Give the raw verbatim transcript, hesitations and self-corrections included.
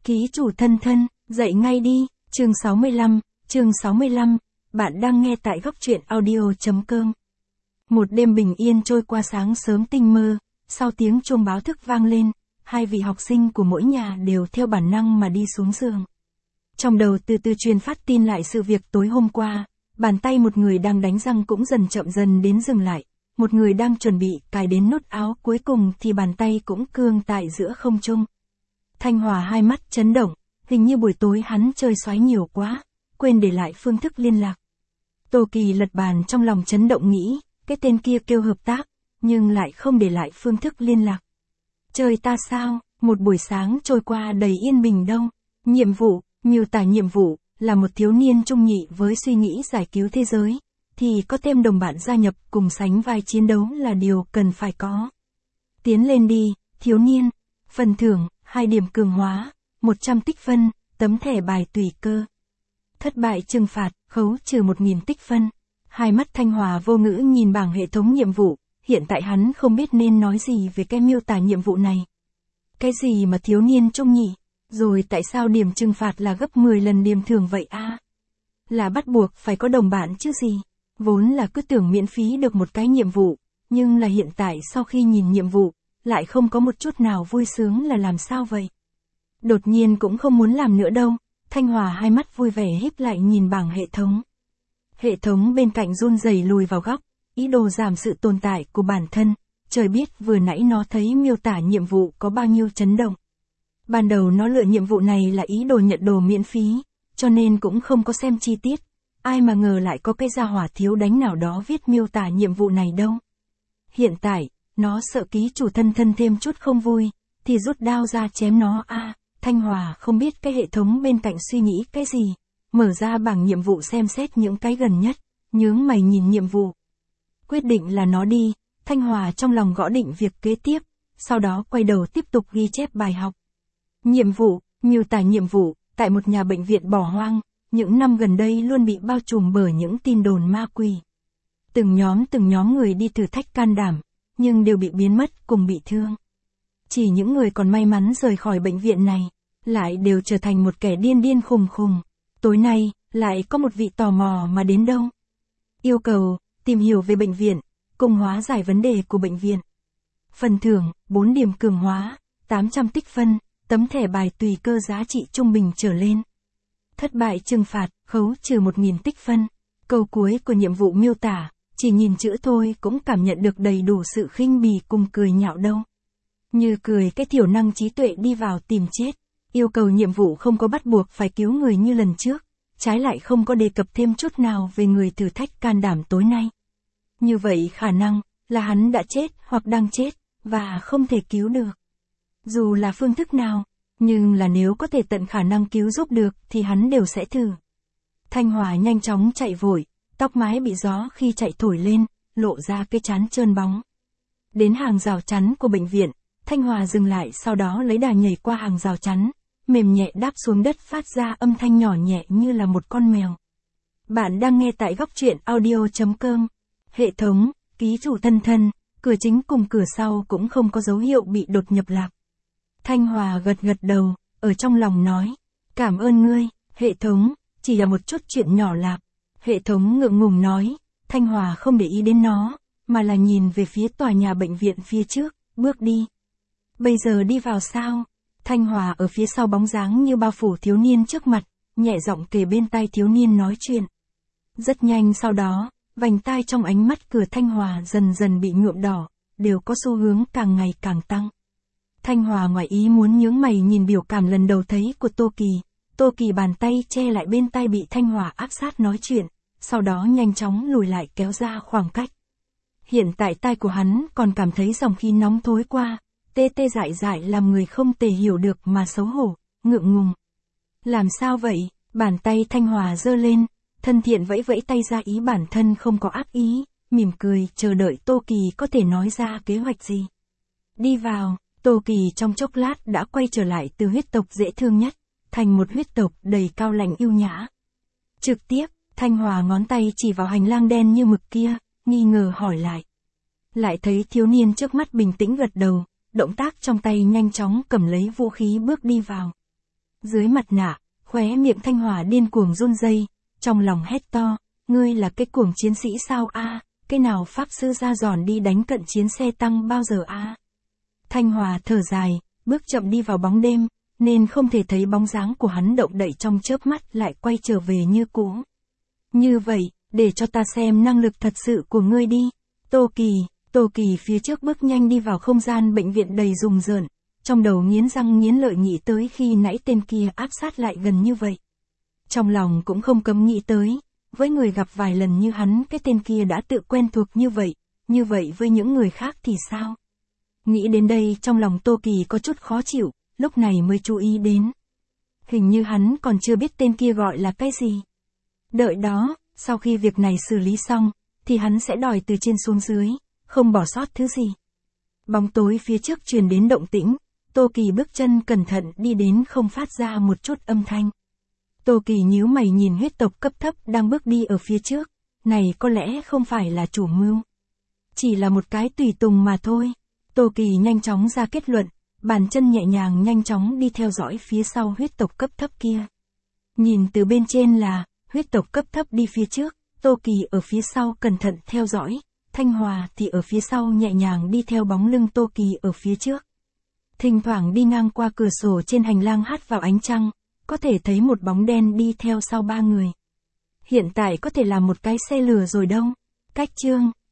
Ký chủ thân thân, dậy ngay đi, chương sáu mươi lăm, chương sáu mươi lăm, bạn đang nghe tại góc truyện audio.com. Một đêm bình yên trôi qua, sáng sớm tinh mơ, sau tiếng chuông báo thức vang lên, hai vị học sinh của mỗi nhà đều theo bản năng mà đi xuống giường. Trong đầu từ từ truyền phát tin lại sự việc tối hôm qua, bàn tay một người đang đánh răng cũng dần chậm dần đến dừng lại, một người đang chuẩn bị cài đến nút áo cuối cùng thì bàn tay cũng cương tại giữa không trung. Thanh Hòa hai mắt chấn động, hình như buổi tối hắn chơi xoáy nhiều quá, quên để lại phương thức liên lạc. Tô Kỳ lật bàn trong lòng chấn động nghĩ, cái tên kia kêu hợp tác, nhưng lại không để lại phương thức liên lạc. Chơi ta sao, một buổi sáng trôi qua đầy yên bình đâu. Nhiệm vụ, miêu tả nhiệm vụ, là một thiếu niên trung nhị với suy nghĩ giải cứu thế giới, thì có thêm đồng bạn gia nhập cùng sánh vai chiến đấu là điều cần phải có. Tiến lên đi, thiếu niên. Phần thưởng, hai điểm cường hóa, một trăm tích phân, tấm thẻ bài tùy cơ. Thất bại trừng phạt, khấu trừ một nghìn tích phân. Hai mắt Thanh Hòa vô ngữ nhìn bảng hệ thống nhiệm vụ, hiện tại hắn không biết nên nói gì về cái miêu tả nhiệm vụ này. Cái gì mà thiếu niên trung nhị, rồi tại sao điểm trừng phạt là gấp mười lần điểm thưởng vậy a? À? Là bắt buộc phải có đồng bạn chứ gì, vốn là cứ tưởng miễn phí được một cái nhiệm vụ, nhưng là hiện tại sau khi nhìn nhiệm vụ, lại không có một chút nào vui sướng là làm sao vậy? Đột nhiên cũng không muốn làm nữa đâu, Thanh Hòa hai mắt vui vẻ híp lại nhìn bảng hệ thống. Hệ thống bên cạnh run rẩy lùi vào góc, ý đồ giảm sự tồn tại của bản thân, trời biết vừa nãy nó thấy miêu tả nhiệm vụ có bao nhiêu chấn động. Ban đầu nó lựa nhiệm vụ này là ý đồ nhận đồ miễn phí, cho nên cũng không có xem chi tiết, ai mà ngờ lại có cái gia hỏa thiếu đánh nào đó viết miêu tả nhiệm vụ này đâu. Hiện tại, nó sợ ký chủ thân thân thêm chút không vui, thì rút đao ra chém nó a. À, Thanh Hòa không biết cái hệ thống bên cạnh suy nghĩ cái gì, mở ra bảng nhiệm vụ xem xét những cái gần nhất, nhướng mày nhìn nhiệm vụ. Quyết định là nó đi, Thanh Hòa trong lòng gõ định việc kế tiếp, sau đó quay đầu tiếp tục ghi chép bài học. Nhiệm vụ, miêu tả nhiệm vụ, tại một nhà bệnh viện bỏ hoang, những năm gần đây luôn bị bao trùm bởi những tin đồn ma quỷ. Từng nhóm từng nhóm người đi thử thách can đảm, nhưng đều bị biến mất cùng bị thương. Chỉ những người còn may mắn rời khỏi bệnh viện này, lại đều trở thành một kẻ điên điên khùng khùng. Tối nay, lại có một vị tò mò mà đến đâu. Yêu cầu, tìm hiểu về bệnh viện, cùng hóa giải vấn đề của bệnh viện. Phần thưởng, bốn điểm cường hóa, tám trăm tích phân, tấm thẻ bài tùy cơ giá trị trung bình trở lên. Thất bại trừng phạt, khấu trừ một nghìn tích phân. Câu cuối của nhiệm vụ miêu tả, chỉ nhìn chữ thôi cũng cảm nhận được đầy đủ sự khinh bỉ cùng cười nhạo đâu. Như cười cái thiểu năng trí tuệ đi vào tìm chết. Yêu cầu nhiệm vụ không có bắt buộc phải cứu người như lần trước, trái lại không có đề cập thêm chút nào về người thử thách can đảm tối nay. Như vậy khả năng là hắn đã chết hoặc đang chết, và không thể cứu được. Dù là phương thức nào, nhưng là nếu có thể tận khả năng cứu giúp được thì hắn đều sẽ thử. Thanh Hòa nhanh chóng chạy vội, tóc mái bị gió khi chạy thổi lên, lộ ra cái trán trơn bóng. Đến hàng rào chắn của bệnh viện, Thanh Hòa dừng lại, sau đó lấy đà nhảy qua hàng rào chắn, mềm nhẹ đáp xuống đất phát ra âm thanh nhỏ nhẹ như là một con mèo. Bạn đang nghe tại góc truyện audio.com. Hệ thống, ký chủ thân thân, cửa chính cùng cửa sau cũng không có dấu hiệu bị đột nhập lạc. Thanh Hòa gật gật đầu, ở trong lòng nói, cảm ơn ngươi, hệ thống, chỉ là một chút chuyện nhỏ lạc. Hệ thống ngượng ngùng nói, Thanh Hòa không để ý đến nó, mà là nhìn về phía tòa nhà bệnh viện phía trước, bước đi. Bây giờ đi vào sao? Thanh Hòa ở phía sau bóng dáng như bao phủ thiếu niên trước mặt, nhẹ giọng kề bên tai thiếu niên nói chuyện. Rất nhanh sau đó, vành tai trong ánh mắt cửa Thanh Hòa dần dần bị nhuộm đỏ, đều có xu hướng càng ngày càng tăng. Thanh Hòa ngoài ý muốn nhướng mày nhìn biểu cảm lần đầu thấy của Tô Kỳ, Tô Kỳ bàn tay che lại bên tai bị Thanh Hòa áp sát nói chuyện, sau đó nhanh chóng lùi lại kéo ra khoảng cách. Hiện tại tai của hắn còn cảm thấy dòng khí nóng thối qua, tê tê dại dại làm người không thể hiểu được mà xấu hổ, ngượng ngùng. Làm sao vậy? Bàn tay Thanh Hòa giơ lên, thân thiện vẫy vẫy tay ra ý bản thân không có ác ý, mỉm cười chờ đợi Tô Kỳ có thể nói ra kế hoạch gì. Đi vào, Tô Kỳ trong chốc lát đã quay trở lại từ huyết tộc dễ thương nhất, thành một huyết tộc đầy cao lãnh yêu nhã. Trực tiếp, Thanh Hòa ngón tay chỉ vào hành lang đen như mực kia, nghi ngờ hỏi lại. Lại thấy thiếu niên trước mắt bình tĩnh gật đầu, động tác trong tay nhanh chóng cầm lấy vũ khí bước đi vào. Dưới mặt nạ, khóe miệng Thanh Hòa điên cuồng run rẩy, trong lòng hét to, ngươi là cái cuồng chiến sĩ sao a? À? Cái nào pháp sư ra giòn đi đánh cận chiến xe tăng bao giờ a? À? Thanh Hòa thở dài, bước chậm đi vào bóng đêm, nên không thể thấy bóng dáng của hắn động đậy trong chớp mắt lại quay trở về như cũ. Như vậy, để cho ta xem năng lực thật sự của ngươi đi. Tô Kỳ, Tô Kỳ phía trước bước nhanh đi vào không gian bệnh viện đầy rùng rợn, trong đầu nghiến răng nghiến lợi nghĩ tới khi nãy tên kia áp sát lại gần như vậy. Trong lòng cũng không cấm nghĩ tới, với người gặp vài lần như hắn cái tên kia đã tự quen thuộc như vậy, như vậy với những người khác thì sao? Nghĩ đến đây trong lòng Tô Kỳ có chút khó chịu, lúc này mới chú ý đến. Hình như hắn còn chưa biết tên kia gọi là cái gì. Đợi đó, sau khi việc này xử lý xong, thì hắn sẽ đòi từ trên xuống dưới, không bỏ sót thứ gì. Bóng tối phía trước truyền đến động tĩnh, Tô Kỳ bước chân cẩn thận đi đến không phát ra một chút âm thanh. Tô Kỳ nhíu mày nhìn huyết tộc cấp thấp đang bước đi ở phía trước, này có lẽ không phải là chủ mưu. Chỉ là một cái tùy tùng mà thôi. Tô Kỳ nhanh chóng ra kết luận, bàn chân nhẹ nhàng nhanh chóng đi theo dõi phía sau huyết tộc cấp thấp kia. Nhìn từ bên trên là, huyết tộc cấp thấp đi phía trước, Tô Kỳ ở phía sau cẩn thận theo dõi, Thanh Hòa thì ở phía sau nhẹ nhàng đi theo bóng lưng Tô Kỳ ở phía trước. Thỉnh thoảng đi ngang qua cửa sổ trên hành lang hắt vào ánh trăng, có thể thấy một bóng đen đi theo sau ba người. Hiện tại có thể là một cái xe lửa rồi đâu. Cách chương